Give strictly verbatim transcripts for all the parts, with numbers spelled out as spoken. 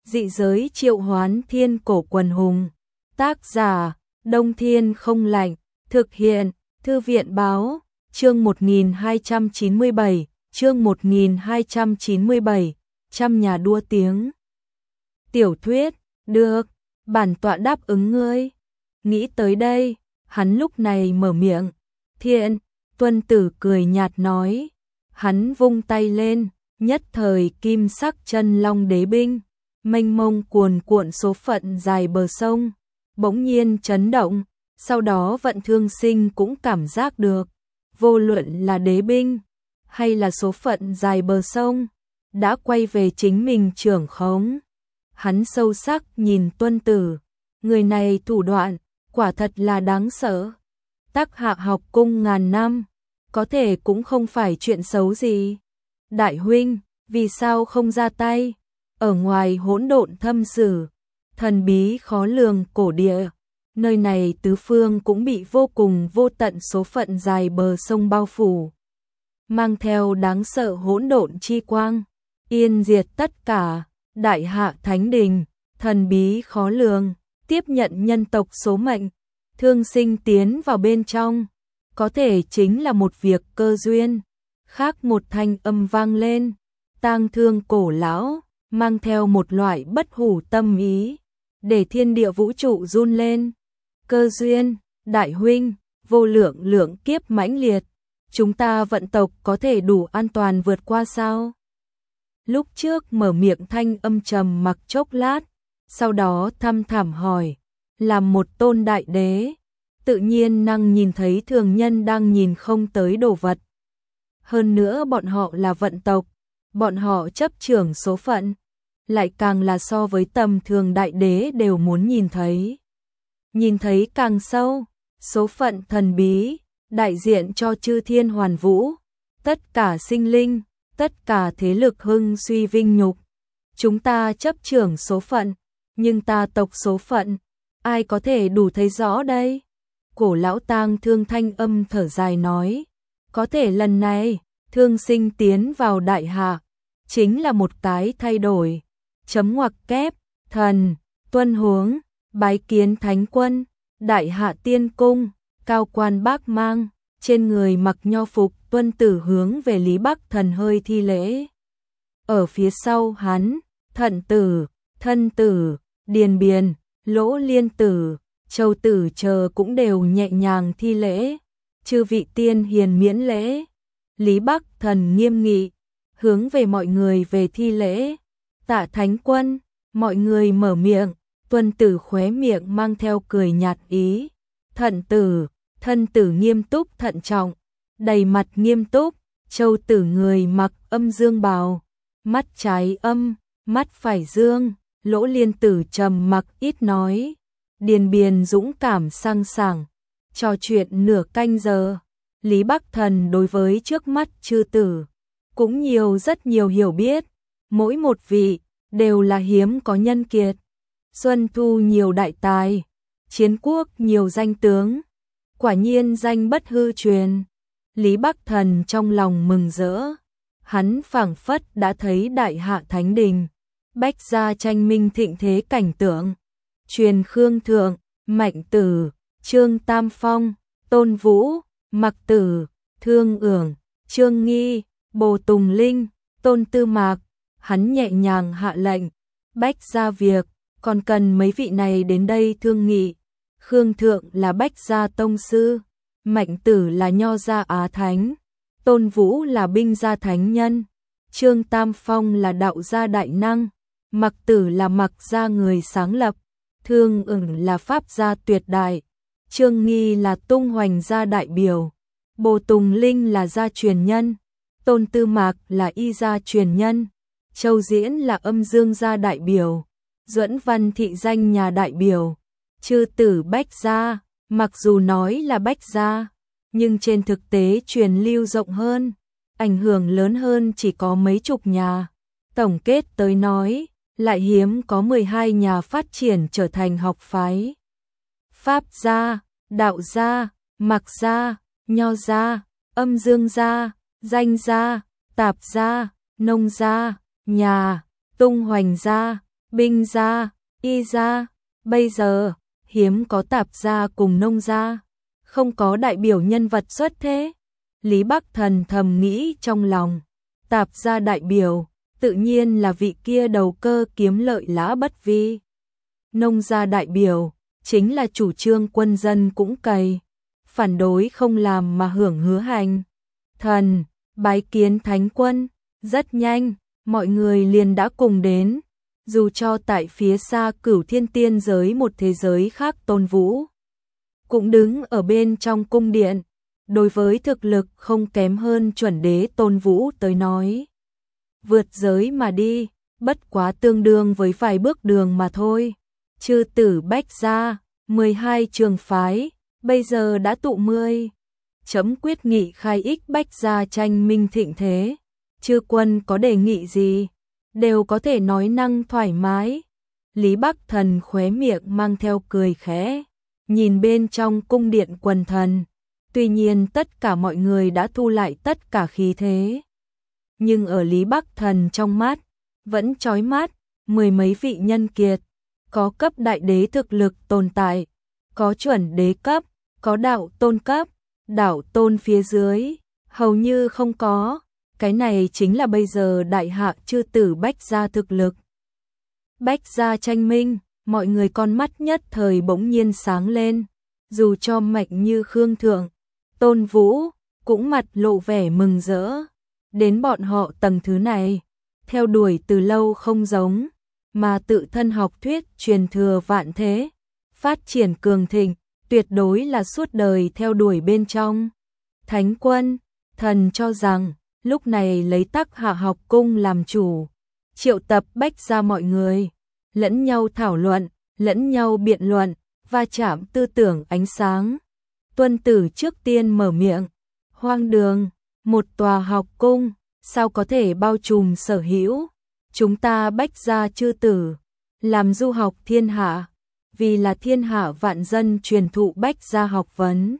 Dị giới triệu hoán thiên cổ quần hùng. Tác giả, Đông Thiên không lạnh. Thực hiện, Thư viện báo, chương một nghìn hai trăm chín mươi bảy, chương một nghìn hai trăm chín mươi bảy, trăm nhà đua tiếng. Tiểu thuyết, được, bản tọa đáp ứng ngươi. Nghĩ tới đây, hắn lúc này mở miệng. Thiện, Tuân Tử cười nhạt nói. Hắn vung tay lên, nhất thời kim sắc chân long đế binh, mênh mông cuồn cuộn số phận dài bờ sông, bỗng nhiên chấn động, sau đó Vận Thương Sinh cũng cảm giác được, vô luận là đế binh hay là số phận dài bờ sông, đã quay về chính mình trưởng khống. Hắn sâu sắc nhìn Tuân Tử, người này thủ đoạn, quả thật là đáng sợ. Tác Hạ học cung ngàn năm, có thể cũng không phải chuyện xấu gì. Đại huynh, vì sao không ra tay? Ở ngoài hỗn độn thâm sử, thần bí khó lường cổ địa, nơi này tứ phương cũng bị vô cùng vô tận số phận dài bờ sông bao phủ, mang theo đáng sợ hỗn độn chi quang, yên diệt tất cả. Đại Hạ Thánh Đình, thần bí khó lường, tiếp nhận nhân tộc số mệnh, Thương Sinh tiến vào bên trong, có thể chính là một việc cơ duyên. Khác một thanh âm vang lên, tang thương cổ lão, mang theo một loại bất hủ tâm ý, để thiên địa vũ trụ run lên. Cơ duyên, đại huynh, vô lượng lượng kiếp mãnh liệt, chúng ta vận tộc có thể đủ an toàn vượt qua sao? Lúc trước mở miệng thanh âm trầm mặc chốc lát, sau đó thăm thẳm hỏi, làm một tôn đại đế, tự nhiên năng nhìn thấy thường nhân đang nhìn không tới đồ vật. Hơn nữa bọn họ là vận tộc, bọn họ chấp trưởng số phận, lại càng là so với tầm thường đại đế đều muốn nhìn thấy. Nhìn thấy càng sâu, số phận thần bí, đại diện cho chư thiên hoàn vũ, tất cả sinh linh, tất cả thế lực hưng suy vinh nhục. Chúng ta chấp trưởng số phận, nhưng ta tộc số phận, ai có thể đủ thấy rõ đây? Cổ lão tang thương thanh âm thở dài nói, có thể lần này, Thương Sinh tiến vào Đại Hạ, chính là một cái thay đổi. Chấm ngoặc kép, thần, tuân huống, bái kiến thánh quân, Đại Hạ tiên cung, cao quan bác mang, trên người mặc nho phục. Tuân Tử hướng về Lý Bắc Thần hơi thi lễ. Ở phía sau hắn, Thận Tử, Thân Tử, Điền Biền, Lỗ Liên Tử, Châu Tử chờ cũng đều nhẹ nhàng thi lễ. Chư vị tiên hiền miễn lễ. Lý Bắc Thần nghiêm nghị, hướng về mọi người về thi lễ. Tạ thánh quân, mọi người mở miệng. Tuân Tử khóe miệng mang theo cười nhạt ý. Thận Tử, Thân Tử nghiêm túc thận trọng, đầy mặt nghiêm túc. Châu Tử người mặc âm dương bào, mắt trái âm, mắt phải dương. Lỗ Liên Tử trầm mặc ít nói. Điền Biền dũng cảm sang sảng, trò chuyện nửa canh giờ. Lý Bắc Thần đối với trước mắt chư tử cũng nhiều rất nhiều hiểu biết, mỗi một vị đều là hiếm có nhân kiệt. Xuân thu nhiều đại tài, chiến quốc nhiều danh tướng, quả nhiên danh bất hư truyền. Lý Bắc Thần trong lòng mừng rỡ, hắn phảng phất đã thấy Đại Hạ Thánh Đình, bách gia tranh minh thịnh thế cảnh tượng. Truyền Khương Thượng, Mạnh Tử, Trương Tam Phong, Tôn Vũ, Mặc Tử, Thương Ưởng, Trương Nghi, Bồ Tùng Linh, Tôn Tư Mạc. Hắn nhẹ nhàng hạ lệnh, bách gia việc, còn cần mấy vị này đến đây thương nghị. Khương Thượng là bách gia tông sư, Mạnh Tử là nho gia á thánh, Tôn Vũ là binh gia thánh nhân, Trương Tam Phong là đạo gia đại năng, Mặc Tử là Mặc gia người sáng lập, Thương Ưởng là pháp gia tuyệt đại, Trương Nghi là tung hoành gia đại biểu, Bồ Tùng Linh là gia truyền nhân, Tôn Tư Mạc là y gia truyền nhân, Châu Diễn là âm dương gia đại biểu, Duẫn Văn thị danh nhà đại biểu. Chư tử bách gia, mặc dù nói là bách gia, nhưng trên thực tế truyền lưu rộng hơn, ảnh hưởng lớn hơn chỉ có mấy chục nhà. Tổng kết tới nói, lại hiếm có mười hai nhà phát triển trở thành học phái. Pháp gia, đạo gia, mặc gia, nho gia, âm dương gia, danh gia, tạp gia, nông gia, nhà, tung hoành gia, binh gia, y gia, bây giờ hiếm có tạp gia cùng nông gia, không có đại biểu nhân vật xuất thế. Lý Bắc Thần thầm nghĩ trong lòng, tạp gia đại biểu, tự nhiên là vị kia đầu cơ kiếm lợi Lã Bất Vi. Nông gia đại biểu, chính là chủ trương quân dân cũng cày, phản đối không làm mà hưởng hứa hành. Thần, bái kiến thánh quân, rất nhanh, mọi người liền đã cùng đến, dù cho tại phía xa Cửu Thiên Tiên giới một thế giới khác Tôn Vũ cũng đứng ở bên trong cung điện, đối với thực lực không kém hơn chuẩn đế Tôn Vũ tới nói. Vượt giới mà đi, bất quá tương đương với vài bước đường mà thôi. Chư tử bách gia, mười hai trường phái, bây giờ đã tụ mười. Chấm quyết nghị khai ích bách gia tranh minh thịnh thế. Chư quân có đề nghị gì, đều có thể nói năng thoải mái. Lý Bắc Thần khóe miệng mang theo cười khẽ, nhìn bên trong cung điện quần thần. Tuy nhiên tất cả mọi người đã thu lại tất cả khí thế, nhưng ở Lý Bắc Thần trong mắt vẫn chói mắt, mười mấy vị nhân kiệt, có cấp đại đế thực lực tồn tại, có chuẩn đế cấp, có đạo tôn cấp, đạo tôn phía dưới hầu như không có. Cái này chính là bây giờ đại hạ chư tử bách gia thực lực. Bách gia tranh minh, mọi người con mắt nhất thời bỗng nhiên sáng lên, dù cho mạnh như Khương Thượng, Tôn Vũ cũng mặt lộ vẻ mừng rỡ. Đến bọn họ tầng thứ này, theo đuổi từ lâu không giống, mà tự thân học thuyết truyền thừa vạn thế, phát triển cường thịnh, tuyệt đối là suốt đời theo đuổi bên trong. Thánh quân, thần cho rằng, lúc này lấy Tắc Hạ học cung làm chủ, triệu tập bách gia mọi người, lẫn nhau thảo luận, lẫn nhau biện luận, va chạm tư tưởng ánh sáng. Tuân tử trước tiên mở miệng, hoang đường, một tòa học cung, sao có thể bao trùm sở hữu? Chúng ta bách gia chư tử, làm du học thiên hạ, vì là thiên hạ vạn dân truyền thụ bách gia học vấn.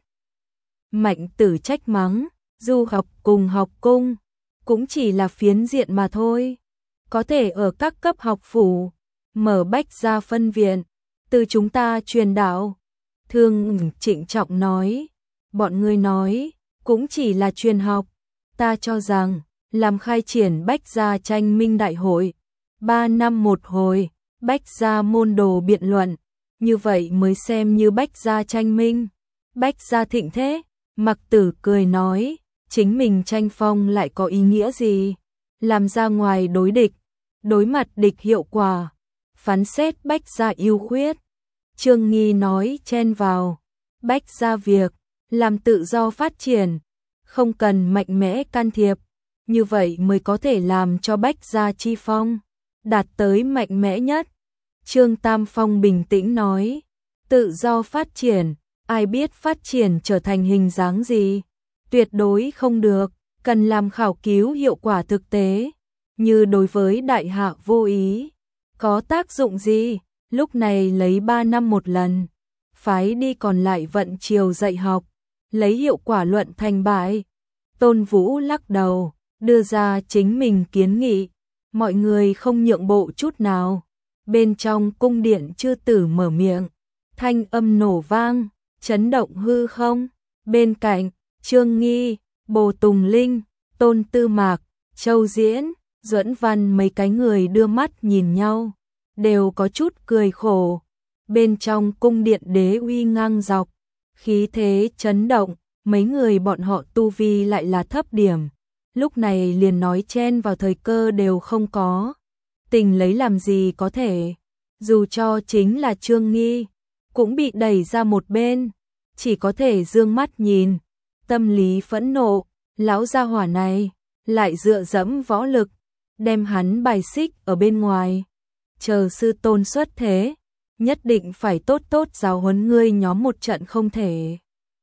Mạnh tử trách mắng, du học cùng học cung, cũng chỉ là phiến diện mà thôi. Có thể ở các cấp học phủ, mở bách gia phân viện, từ chúng ta truyền đạo. Thương trịnh trọng nói, bọn ngươi nói, cũng chỉ là truyền học. Ta cho rằng, làm khai triển bách gia tranh minh đại hội, ba năm một hồi, bách gia môn đồ biện luận, như vậy mới xem như bách gia tranh minh, bách gia thịnh thế. Mặc Tử cười nói, chính mình tranh phong lại có ý nghĩa gì? Làm ra ngoài đối địch, đối mặt địch hiệu quả, phán xét bách gia ưu khuyết. Trương Nghi nói chen vào, bách gia việc, làm tự do phát triển, không cần mạnh mẽ can thiệp, như vậy mới có thể làm cho bách gia chi phong đạt tới mạnh mẽ nhất. Trương Tam Phong bình tĩnh nói, tự do phát triển, ai biết phát triển trở thành hình dáng gì? Tuyệt đối không được, cần làm khảo cứu hiệu quả thực tế, như đối với đại hạ vô ý, có tác dụng gì? Lúc này lấy ba năm một lần, phái đi còn lại vận chiều dạy học, lấy hiệu quả luận thành bại. Tôn Vũ lắc đầu, đưa ra chính mình kiến nghị, mọi người không nhượng bộ chút nào. Bên trong cung điện chư tử mở miệng, thanh âm nổ vang, chấn động hư không. Bên cạnh, Trương Nghi, Bồ Tùng Linh, Tôn Tư Mạc, Châu Diễn, Duẫn Văn mấy cái người đưa mắt nhìn nhau, đều có chút cười khổ. Bên trong cung điện đế uy ngang dọc, khí thế chấn động, mấy người bọn họ tu vi lại là thấp điểm, lúc này liền nói chen vào thời cơ đều không có. Tình lấy làm gì có thể, dù cho chính là Trương Nghi, cũng bị đẩy ra một bên, chỉ có thể dương mắt nhìn, tâm lý phẫn nộ, lão gia hỏa này, lại dựa dẫm võ lực, đem hắn bài xích ở bên ngoài. Chờ sư tôn xuất thế, nhất định phải tốt tốt giáo huấn ngươi nhóm một trận không thể.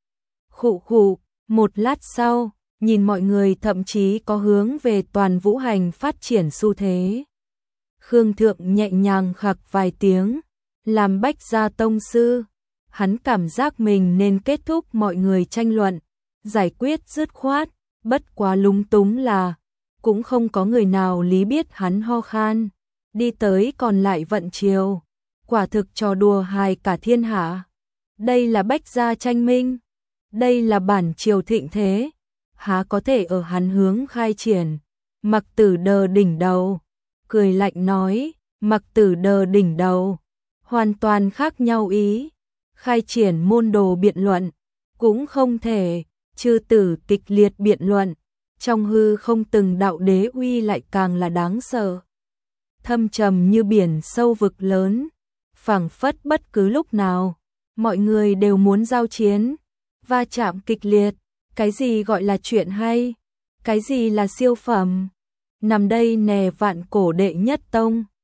Khụ khụ, một lát sau, nhìn mọi người thậm chí có hướng về toàn vũ hành phát triển xu thế. Khương Thượng nhẹ nhàng khặc vài tiếng, làm bách gia tông sư, hắn cảm giác mình nên kết thúc mọi người tranh luận, giải quyết dứt khoát, bất quá lúng túng là, cũng không có người nào lý biết hắn ho khan, đi tới còn lại vận chiều, quả thực trò đùa hài cả thiên hạ. Đây là bách gia tranh minh, đây là bản triều thịnh thế, há có thể ở hắn hướng khai triển. Mặc Tử đờ đỉnh đầu, cười lạnh nói, Mặc Tử đờ đỉnh đầu, hoàn toàn khác nhau ý. Khai triển môn đồ biện luận, cũng không thể, chư tử kịch liệt biện luận, trong hư không từng đạo đế uy lại càng là đáng sợ. Thâm trầm như biển sâu vực lớn, phảng phất bất cứ lúc nào, mọi người đều muốn giao chiến, va chạm kịch liệt, cái gì gọi là chuyện hay, cái gì là siêu phẩm. Nằm đây nè vạn cổ đệ nhất tông,